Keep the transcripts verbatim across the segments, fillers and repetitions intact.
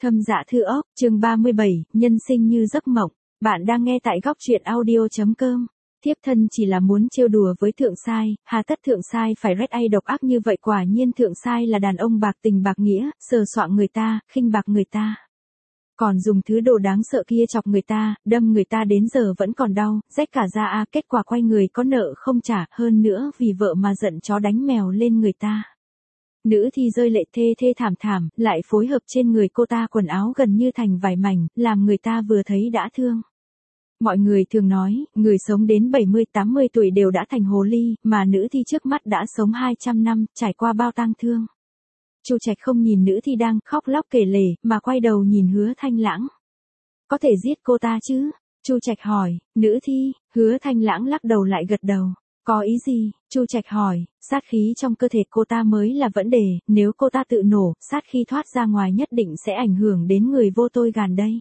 Thâm Dạ Thư Ốc, chương ba mươi bảy, nhân sinh như giấc mộng. Bạn đang nghe tại góc truyện audio.com. Thiếp thân chỉ là muốn trêu đùa với thượng sai, hà tất thượng sai phải rét ai độc ác như vậy, quả nhiên thượng sai là đàn ông bạc tình bạc nghĩa, sờ soạng người ta, khinh bạc người ta. Còn dùng thứ đồ đáng sợ kia chọc người ta, đâm người ta đến giờ vẫn còn đau, rách cả da a, kết quả quay người có nợ không trả, hơn nữa vì vợ mà giận chó đánh mèo lên người ta. Nữ thi rơi lệ thê thê thảm thảm, lại phối hợp trên người cô ta quần áo gần như thành vải mảnh, làm người ta vừa thấy đã thương. Mọi người thường nói, người sống đến bảy mươi tám mươi tuổi đều đã thành hồ ly, mà nữ thi trước mắt đã sống hai trăm năm, trải qua bao tang thương. Chu Trạch không nhìn nữ thi đang khóc lóc kể lể, mà quay đầu nhìn Hứa Thanh Lãng. Có thể giết cô ta chứ? Chu Trạch hỏi. Nữ thi, Hứa Thanh Lãng lắc đầu lại gật đầu. Có ý gì? Chu Trạch hỏi. Sát khí trong cơ thể cô ta mới là vấn đề, nếu cô ta tự nổ, sát khí thoát ra ngoài nhất định sẽ ảnh hưởng đến người vô tôi gàn đây.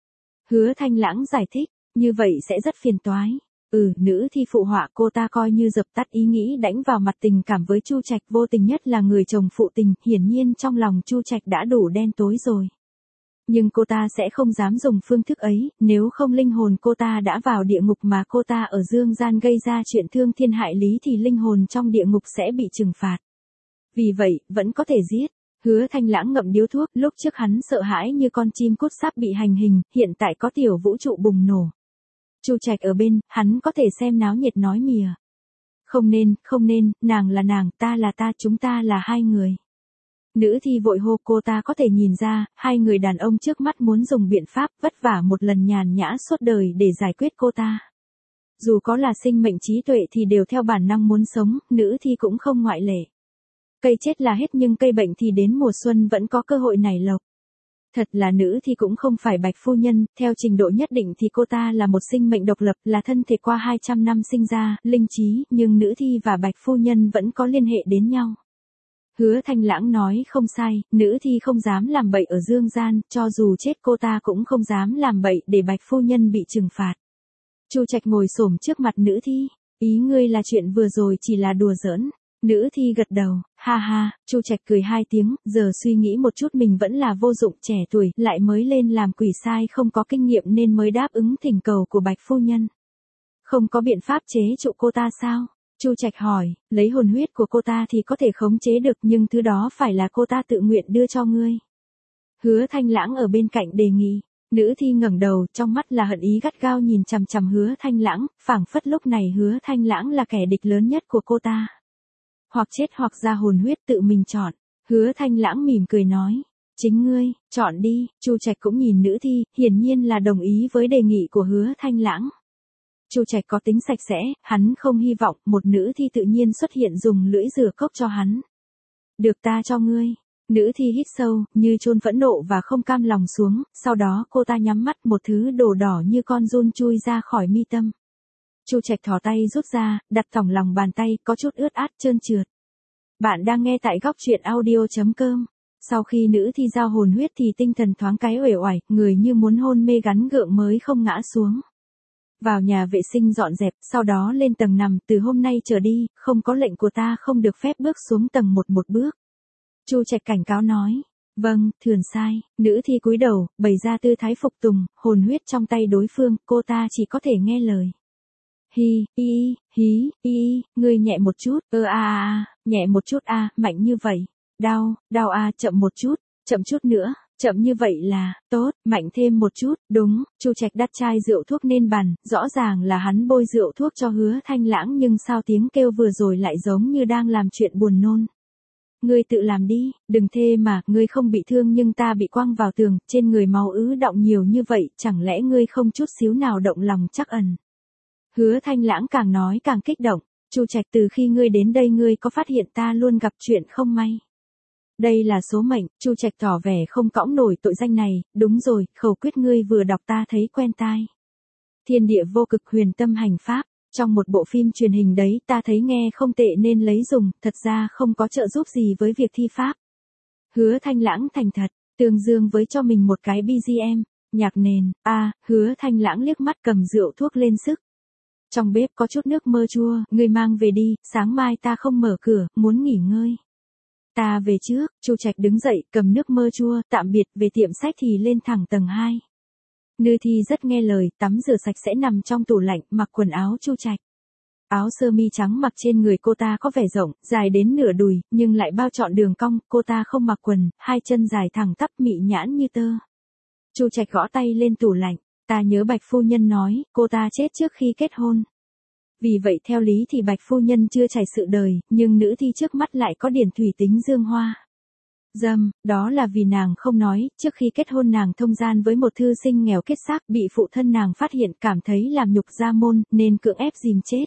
Hứa Thanh Lãng giải thích, như vậy sẽ rất phiền toái. Ừ, nữ thi phụ họa, cô ta coi như dập tắt ý nghĩ đánh vào mặt tình cảm với Chu Trạch, vô tình nhất là người chồng phụ tình, hiển nhiên trong lòng Chu Trạch đã đủ đen tối rồi. Nhưng cô ta sẽ không dám dùng phương thức ấy, nếu không linh hồn cô ta đã vào địa ngục mà cô ta ở dương gian gây ra chuyện thương thiên hại lý thì linh hồn trong địa ngục sẽ bị trừng phạt. Vì vậy, vẫn có thể giết. Hứa Thanh Lãng ngậm điếu thuốc, lúc trước hắn sợ hãi như con chim cút sắp bị hành hình, hiện tại có tiểu vũ trụ bùng nổ. Chu Trạch ở bên, hắn có thể xem náo nhiệt nói mỉa. Không nên, không nên, nàng là nàng, ta là ta, chúng ta là hai người. Nữ thi vội hô, cô ta có thể nhìn ra, hai người đàn ông trước mắt muốn dùng biện pháp vất vả một lần nhàn nhã suốt đời để giải quyết cô ta. Dù có là sinh mệnh trí tuệ thì đều theo bản năng muốn sống, nữ thi cũng không ngoại lệ. Cây chết là hết nhưng cây bệnh thì đến mùa xuân vẫn có cơ hội nảy lộc. Thật là nữ thì cũng không phải Bạch phu nhân, theo trình độ nhất định thì cô ta là một sinh mệnh độc lập, là thân thể qua hai trăm năm sinh ra, linh trí, nhưng nữ thi và Bạch phu nhân vẫn có liên hệ đến nhau. Hứa Thanh Lãng nói không sai, nữ thi không dám làm bậy ở dương gian, cho dù chết cô ta cũng không dám làm bậy để Bạch phu nhân bị trừng phạt. Chu Trạch ngồi xổm trước mặt nữ thi, ý ngươi là chuyện vừa rồi chỉ là đùa giỡn. Nữ thi gật đầu, ha ha, Chu Trạch cười hai tiếng, giờ suy nghĩ một chút mình vẫn là vô dụng, trẻ tuổi, lại mới lên làm quỷ sai không có kinh nghiệm nên mới đáp ứng thỉnh cầu của Bạch phu nhân. Không có biện pháp chế trụ cô ta sao? Chu Trạch hỏi, lấy hồn huyết của cô ta thì có thể khống chế được nhưng thứ đó phải là cô ta tự nguyện đưa cho ngươi. Hứa Thanh Lãng ở bên cạnh đề nghị. Nữ thi ngẩng đầu, trong mắt là hận ý gắt gao nhìn chằm chằm Hứa Thanh Lãng, phảng phất lúc này Hứa Thanh Lãng là kẻ địch lớn nhất của cô ta. Hoặc chết hoặc ra hồn huyết tự mình chọn. Hứa Thanh Lãng mỉm cười nói. Chính ngươi, chọn đi. Chu Trạch cũng nhìn nữ thi, hiển nhiên là đồng ý với đề nghị của Hứa Thanh Lãng. Chu Trạch có tính sạch sẽ, hắn không hy vọng một nữ thi tự nhiên xuất hiện dùng lưỡi rửa cốc cho hắn. Được, ta cho ngươi. Nữ thi hít sâu, như chôn phẫn nộ và không cam lòng xuống, sau đó cô ta nhắm mắt, một thứ đồ đỏ như con giun chui ra khỏi mi tâm. Chu Trạch thò tay rút ra, đặt thòng lòng bàn tay, có chút ướt át trơn trượt. Bạn đang nghe tại góc truyện audio.com. Sau khi nữ thi giao hồn huyết thì tinh thần thoáng cái uể oải, người như muốn hôn mê gắn gượng mới không ngã xuống. Vào nhà vệ sinh dọn dẹp, sau đó lên tầng nằm, từ hôm nay trở đi, không có lệnh của ta không được phép bước xuống tầng một một bước. Chu Trạch cảnh cáo nói. Vâng, thườn sai. Nữ thi cúi đầu, bày ra tư thái phục tùng, hồn huyết trong tay đối phương, cô ta chỉ có thể nghe lời. Hi, y, hí, y, ngươi nhẹ một chút, ơ a a, nhẹ một chút a, mạnh như vậy. Đau, đau a, chậm một chút, chậm chút nữa, chậm như vậy là, tốt, mạnh thêm một chút, đúng. Chu Trạch đặt chai rượu thuốc lên bàn, rõ ràng là hắn bôi rượu thuốc cho Hứa Thanh Lãng nhưng sao tiếng kêu vừa rồi lại giống như đang làm chuyện buồn nôn. Ngươi tự làm đi, đừng thê mà, ngươi không bị thương nhưng ta bị quăng vào tường, trên người máu ứ đọng nhiều như vậy, chẳng lẽ ngươi không chút xíu nào động lòng trắc ẩn. Hứa Thanh Lãng càng nói càng kích động. Chu Trạch, từ khi ngươi đến đây ngươi có phát hiện ta luôn gặp chuyện không may. Đây là số mệnh. Chu Trạch tỏ vẻ không cõng nổi tội danh này. Đúng rồi, khẩu quyết ngươi vừa đọc ta thấy quen tai. Thiên địa vô cực huyền tâm hành pháp. Trong một bộ phim truyền hình đấy ta thấy nghe không tệ nên lấy dùng, thật ra không có trợ giúp gì với việc thi pháp. Hứa Thanh Lãng thành thật, tương dương với cho mình một cái bê giê em, nhạc nền. A, à, Hứa Thanh Lãng liếc mắt cầm rượu thuốc lên sức. Trong bếp có chút nước mơ chua, ngươi mang về đi, sáng mai ta không mở cửa, muốn nghỉ ngơi. Ta về trước, Chu Trạch đứng dậy, cầm nước mơ chua, tạm biệt, về tiệm sách thì lên thẳng tầng hai. Nư Thi rất nghe lời, tắm rửa sạch sẽ nằm trong tủ lạnh, mặc quần áo Chu Trạch. Áo sơ mi trắng mặc trên người cô ta có vẻ rộng, dài đến nửa đùi, nhưng lại bao trọn đường cong, cô ta không mặc quần, hai chân dài thẳng tắp mị nhãn như tơ. Chu Trạch gõ tay lên tủ lạnh, ta nhớ Bạch phu nhân nói, cô ta chết trước khi kết hôn. Vì vậy theo lý thì Bạch phu nhân chưa trải sự đời, nhưng nữ thi trước mắt lại có điển thủy tính dương hoa. Dâm, đó là vì nàng không nói, trước khi kết hôn nàng thông gian với một thư sinh nghèo kết xác, bị phụ thân nàng phát hiện cảm thấy làm nhục gia môn, nên cưỡng ép dìm chết.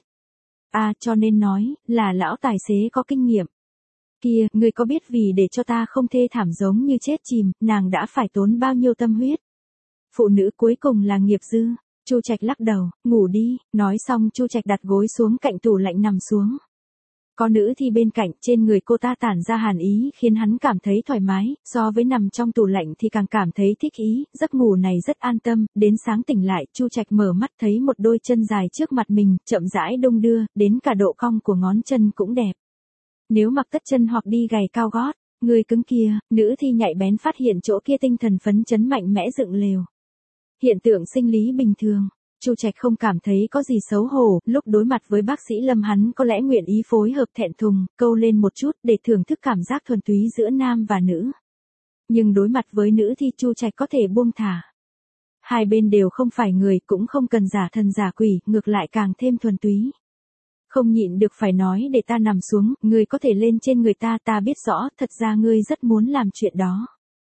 À, cho nên nói, là lão tài xế có kinh nghiệm. Kìa, ngươi có biết vì để cho ta không thê thảm giống như chết chìm, nàng đã phải tốn bao nhiêu tâm huyết. Phụ nữ cuối cùng là nghiệp dư. Chu Trạch lắc đầu, ngủ đi, nói xong Chu Trạch đặt gối xuống cạnh tủ lạnh nằm xuống. Có nữ thi bên cạnh, trên người cô ta tản ra hàn ý khiến hắn cảm thấy thoải mái, so với nằm trong tủ lạnh thì càng cảm thấy thích ý, giấc ngủ này rất an tâm, đến sáng tỉnh lại, Chu Trạch mở mắt thấy một đôi chân dài trước mặt mình, chậm rãi đung đưa, đến cả độ cong của ngón chân cũng đẹp. Nếu mặc tất chân hoặc đi giày cao gót, người cứng kia, nữ thi nhạy bén phát hiện chỗ kia tinh thần phấn chấn mạnh mẽ dựng lều. Hiện tượng sinh lý bình thường. Chu Trạch không cảm thấy có gì xấu hổ, lúc đối mặt với bác sĩ Lâm hắn có lẽ nguyện ý phối hợp thẹn thùng, câu lên một chút để thưởng thức cảm giác thuần túy giữa nam và nữ. Nhưng đối mặt với nữ thì Chu Trạch có thể buông thả. Hai bên đều không phải người, cũng không cần giả thần giả quỷ, ngược lại càng thêm thuần túy. Không nhịn được phải nói để ta nằm xuống, ngươi có thể lên trên người ta, ta biết rõ, thật ra ngươi rất muốn làm chuyện đó.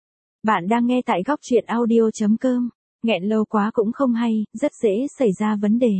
Bạn đang nghe tại góc truyện audio chấm com. Nghẹn lâu quá cũng không hay, rất dễ xảy ra vấn đề.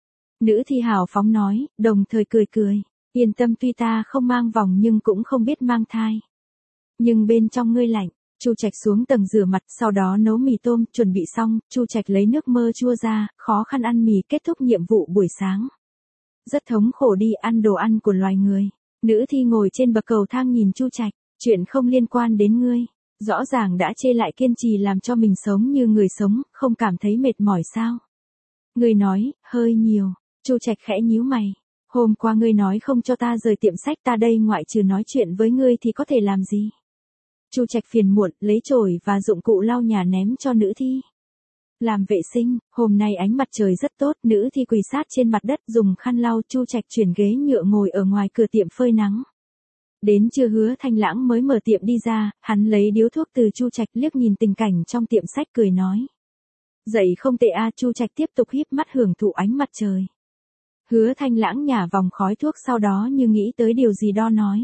Nữ thi hào phóng nói, đồng thời cười cười. Yên tâm, tuy ta không mang vòng nhưng cũng không biết mang thai. Nhưng bên trong ngươi lạnh. Chu Trạch xuống tầng rửa mặt, sau đó nấu mì tôm, chuẩn bị xong, Chu Trạch lấy nước mơ chua ra, khó khăn ăn mì, kết thúc nhiệm vụ buổi sáng. Rất thống khổ đi ăn đồ ăn của loài người. Nữ thi ngồi trên bậc cầu thang nhìn Chu Trạch, chuyện không liên quan đến ngươi. Rõ ràng đã chê lại kiên trì làm cho mình sống như người sống, không cảm thấy mệt mỏi sao? Ngươi nói, hơi nhiều. Chu Trạch khẽ nhíu mày. Hôm qua ngươi nói không cho ta rời tiệm sách, ta đây ngoại trừ nói chuyện với ngươi thì có thể làm gì? Chu Trạch phiền muộn, lấy chổi và dụng cụ lau nhà ném cho nữ thi. Làm vệ sinh, hôm nay ánh mặt trời rất tốt, nữ thi quỳ sát trên mặt đất dùng khăn lau. Chu Trạch chuyển ghế nhựa ngồi ở ngoài cửa tiệm phơi nắng. Đến trưa Hứa Thanh Lãng mới mở tiệm đi ra, hắn lấy điếu thuốc từ Chu Trạch, liếc nhìn tình cảnh trong tiệm sách cười nói. Dậy không tệ a. Chu Trạch tiếp tục híp mắt hưởng thụ ánh mặt trời. Hứa Thanh Lãng nhả vòng khói thuốc, sau đó như nghĩ tới điều gì đó nói.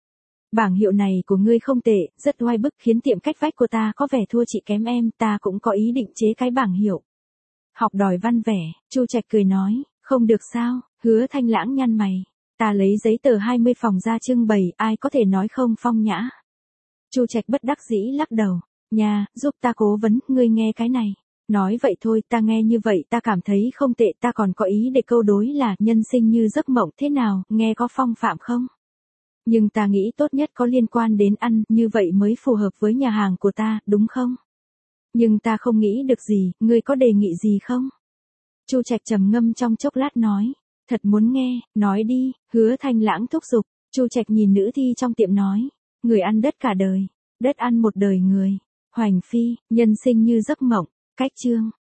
Bảng hiệu này của ngươi không tệ, rất oai bức, khiến tiệm cách vách của ta có vẻ thua chị kém em, ta cũng có ý định chế cái bảng hiệu. Học đòi văn vẻ, Chu Trạch cười nói, không được sao? Hứa Thanh Lãng nhăn mày. Ta lấy giấy tờ hai mươi phòng ra trưng bày, ai có thể nói không phong nhã. Chu Trạch bất đắc dĩ lắc đầu, nha, giúp ta cố vấn, ngươi nghe cái này. Nói vậy thôi, ta nghe như vậy ta cảm thấy không tệ, ta còn có ý để câu đối là nhân sinh như giấc mộng, thế nào, nghe có phong phạm không? Nhưng ta nghĩ tốt nhất có liên quan đến ăn, như vậy mới phù hợp với nhà hàng của ta, đúng không? Nhưng ta không nghĩ được gì, ngươi có đề nghị gì không? Chu Trạch trầm ngâm trong chốc lát nói. Thật muốn nghe, nói đi. Hứa Thanh Lãng thúc giục. Chu Trạch nhìn nữ thi trong tiệm nói. Người ăn đất cả đời, đất ăn một đời người. Hoành phi, nhân sinh như giấc mộng. Cách chương.